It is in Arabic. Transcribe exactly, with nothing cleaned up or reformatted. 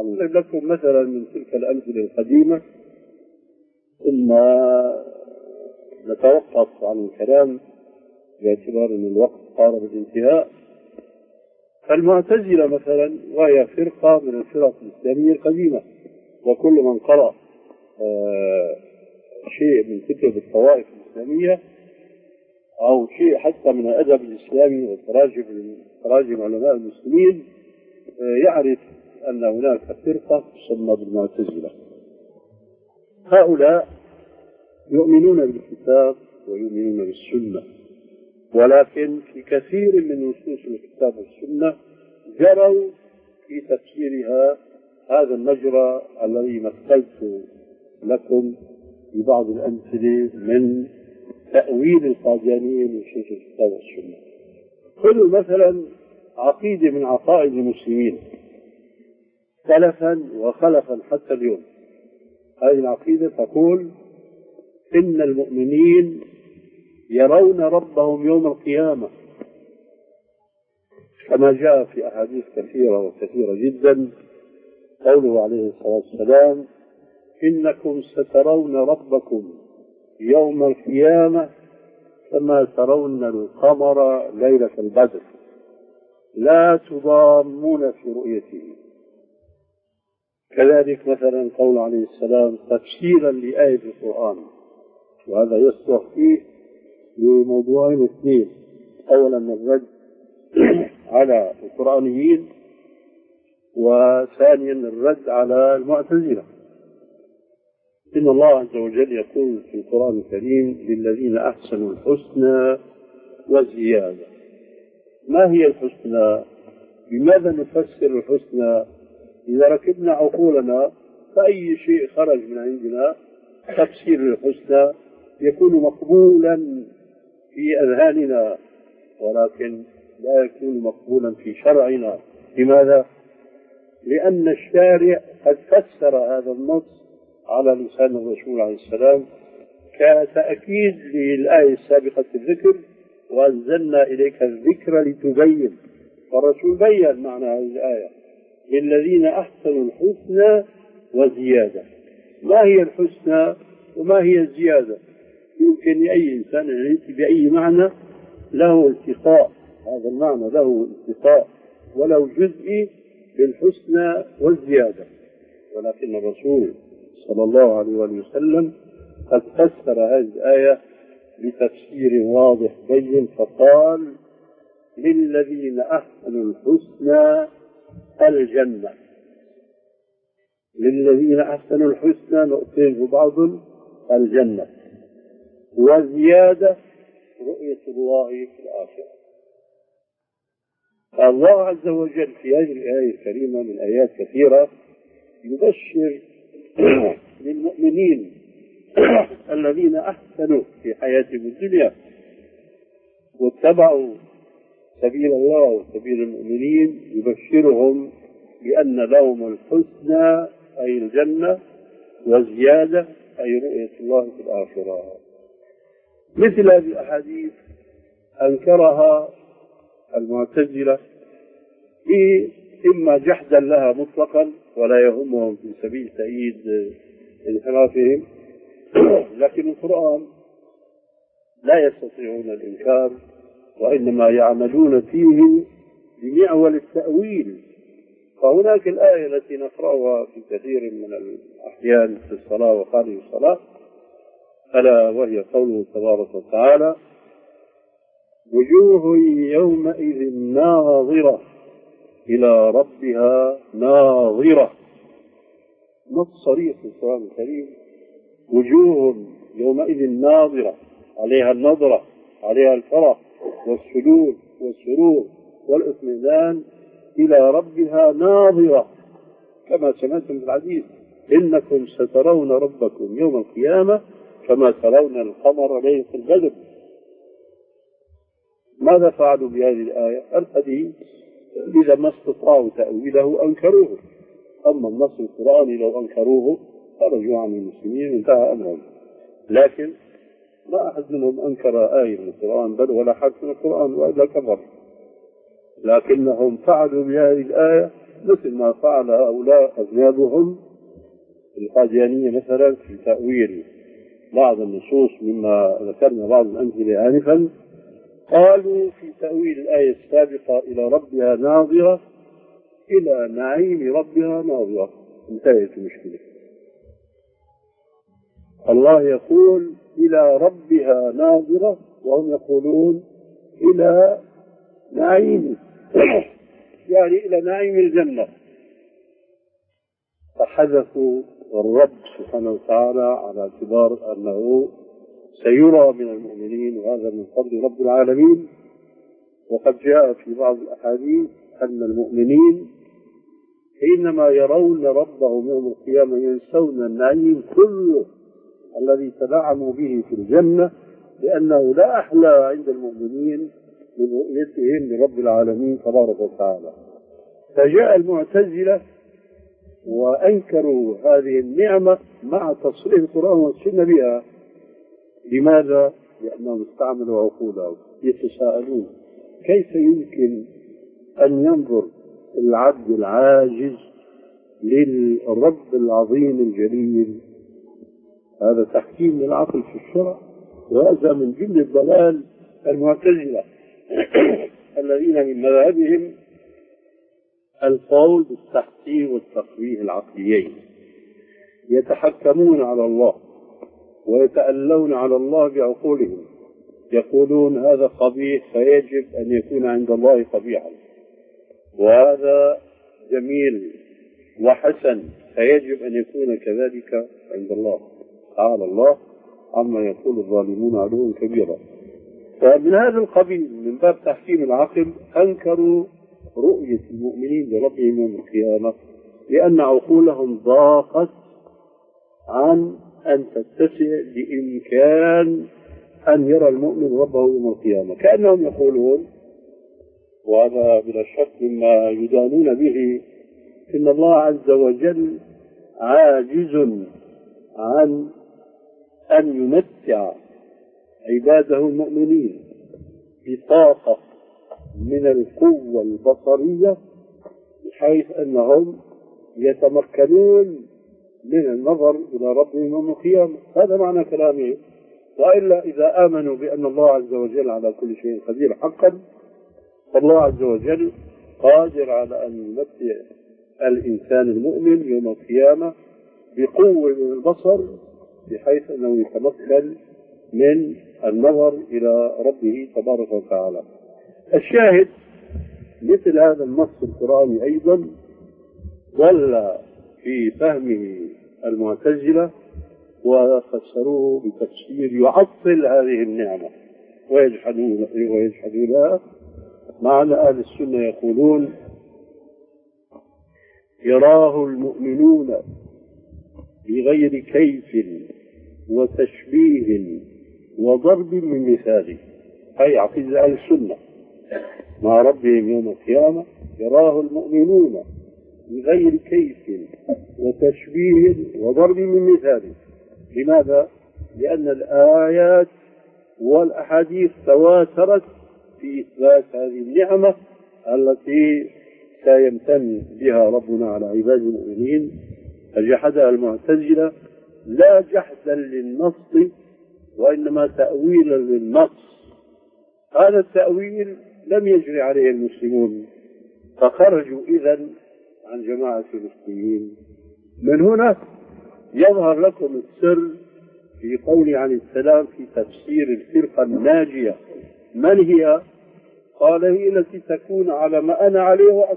أضرب لكم مثلا من تلك الأمثلة القديمة ثم نتوقف عن الكلام باعتبار أن الوقت قارب الانتهاء. فالمعتزلة مثلا وهي فرقة من الفرق الإسلامية القديمة، وكل من قرأ آه شيء من كتب الطوائف الإسلامية أو شيء حتى من الأدب الإسلامي وتراجم تراجم علماء المسلمين آه يعرف أن هناك فرقة تسمى بالمعتزلة. هؤلاء يؤمنون بالكتاب ويؤمنون بالسنة، ولكن في كثير من نصوص الكتاب والسنة جروا في تفسيرها هذا المجرى الذي مثلت لكم ببعض الأمثلة من تأويل القاديانية لنصوص الكتاب والسنة. خذوا مثلا عقيدة من عقائد المسلمين سلفا وخلفا حتى اليوم. هذه العقيدة تقول إن المؤمنين يرون ربهم يوم القيامة، كما جاء في أحاديث كثيرة وكثيرة جدا قوله عليه الصلاة والسلام إنكم سترون ربكم يوم القيامة كما ترون القمر ليلة البدر لا تضامون في رؤيته. كذلك مثلا قول عليه السلام تفسيرا لآية القرآن، وهذا يصلح فيه لموضوعين اثنين: أولا الرد على القرآنيين، وثانيا الرد على المعتزلة. إن الله عز وجل يقول في القرآن الكريم للذين أحسنوا الحسنى وزيادة. ما هي الحسنى؟ بماذا نفسر الحسنى؟ إذا ركبنا عقولنا فأي شيء خرج من عندنا تفسير الحسنى يكون مقبولا في أذهاننا، ولكن لا يكون مقبولا في شرعنا. لماذا؟ لأن الشارع قد فسر هذا النص على لسان الرسول عليه السلام كتأكيد للآية السابقة الذكر: وأنزلنا إليك الذكر لتبين. والرسول بين معنى هذه الآية: للذين أحسنوا الحسنى وزيادة. ما هي الحسنى وما هي الزيادة؟ يمكن أي إنسان أن يأتي بأي معنى له التقاء، هذا المعنى له التقاء ولو جزئي بالحسنى والزيادة، ولكن الرسول صلى الله عليه وسلم قد فسر هذه الآية بتفسير واضح بين، فقال: للذين أحسنوا الحسنى الجنة. للذين أحسنوا الحسنى نؤتيه بعض الجنة، وزيادة رؤية الله في الآخرة. الله عز وجل في هذه الآية الكريمة من آيات كثيرة يبشر للمؤمنين الذين أحسنوا في حياتهم الدنيا واتبعوا سبيل الله وسبيل المؤمنين، يبشرهم بأن لهم الحسنى أي الجنة، وزيادة أي رؤية الله في الآخرة. مثل هذه الأحاديث أنكرها المعتزلة إما جحدا لها مطلقا ولا يهمهم في سبيل تأييد انحرافهم، لكن القرآن لا يستطيعون الإنكار، وإنما يعملون فيه بمعول التأويل. فهناك الآية التي نقرأها في كثير من الأحيان في الصلاة وخارج الصلاة، ألا وهي قوله تبارك وتعالى: وجوه يومئذ ناظرة إلى ربها ناظرة. نص صريح في القرآن الكريم: وجوه يومئذ ناظرة، عليها النظرة، عليها الفرح والسرور والسرور والاطمئنان، إلى ربها ناظرة. كما سمعتم في الحديث: إنكم سترون ربكم يوم القيامة كما ترون القمر ليلة البدر. ماذا فعلوا بهذه الآية؟ الحديث إذا ما استطاعوا تأويله أنكروه، أما النص القرآني لو أنكروه خرجوا عن المسلمين انتهى أمرهم. لكن ما أحد منهم أنكر آية من القرآن بل ولا حرف من القرآن وإلا كفر، لكنهم فعلوا بهذه الآية مثل ما فعل هؤلاء أذنابهم القاديانية مثلا في تأويل بعض النصوص مما ذكرنا بعض الأمثلة آنفا. قالوا في تأويل الآية السابقة إلى ربها ناظرة إلى نعيم ربها ناظرة، انتهت المشكلة. الله يقول إلى ربها ناظرة وهم يقولون إلى نعيم يعني إلى نعيم الجنة، فحذفوا الرب سبحانه وتعالى على اعتبار أنه سيرى من المؤمنين وهذا من فضل رب العالمين. وقد جاء في بعض الأحاديث أن المؤمنين حينما يرون ربهم يوم القيامة ينسون النعيم كله الذي تنعموا به في الجنة، لأنه لا أحلى عند المؤمنين من رؤيتهم لرب العالمين تبارك وتعالى. فجاء المعتزلة وأنكروا هذه النعمة مع تصريح القرآن والسنة بها. لماذا؟ لأنهم استعملوا عقولهم. يتساءلون كيف يمكن أن ينظر العبد العاجز للرب العظيم الجليل؟ هذا تحكيم للعقل في الشرع، وهذا من جملة ضلال المعتزلة الذين من مذهبهم القول بالتحكيم والتقويه العقليين، يتحكمون على الله ويتألون على الله بعقولهم، يقولون هذا قبيح فيجب أن يكون عند الله قبيحا، وهذا جميل وحسن فيجب أن يكون كذلك عند الله. تعالى الله عما يقول الظالمون علوا كبيرا. فمن هذا القبيل من باب تحكيم العقل أنكروا رؤية المؤمنين لربهم يوم القيامة، لأن عقولهم ضاقت عن أن تتسع بإمكان أن يرى المؤمن ربه يوم القيامة. كأنهم يقولون، وهذا بلا شك مما يدانون به، إن الله عز وجل عاجز عن أن يمتع عباده المؤمنين بطاقة من القوة البصرية بحيث أنهم يتمكنون من النظر إلى ربهم يوم القيامة. هذا معنى كلامه. وإلا إذا آمنوا بأن الله عز وجل على كل شيء قدير حقا، فالله عز وجل قادر على أن يمتع الإنسان المؤمن يوم القيامة بقوة من البصر بحيث أنه يتمكن من النظر إلى ربه تبارك وتعالى. الشاهد مثل هذا النص القرآني أيضا ضل في فهمه المعتزلة وفسروه بتفسير يعطل هذه النعمة ويجحدون ويجحدونها. معنى أهل السنة يقولون يراه المؤمنون بغير كيف وتشبيه وضرب من مثاله. هي عقيدة أهل السنة مع ربهم يوم القيامة، يراه المؤمنون بغير كيف وتشبيه وضرب من مثاله. لماذا؟ لأن الآيات والأحاديث تواترت في إثبات هذه النعمة التي سيمتن بها ربنا على عباد المؤمنين. فجحدها المعتزلة لا جحدا للنص وإنما تأويلا للنص. هذا التأويل لم يجري عليه المسلمون فخرجوا إذن عن جماعة المسلمين. من هنا يظهر لكم السر في قول عن السلام في تفسير الفرقة الناجية. من هي؟ قال هي التي تكون على ما أنا عليه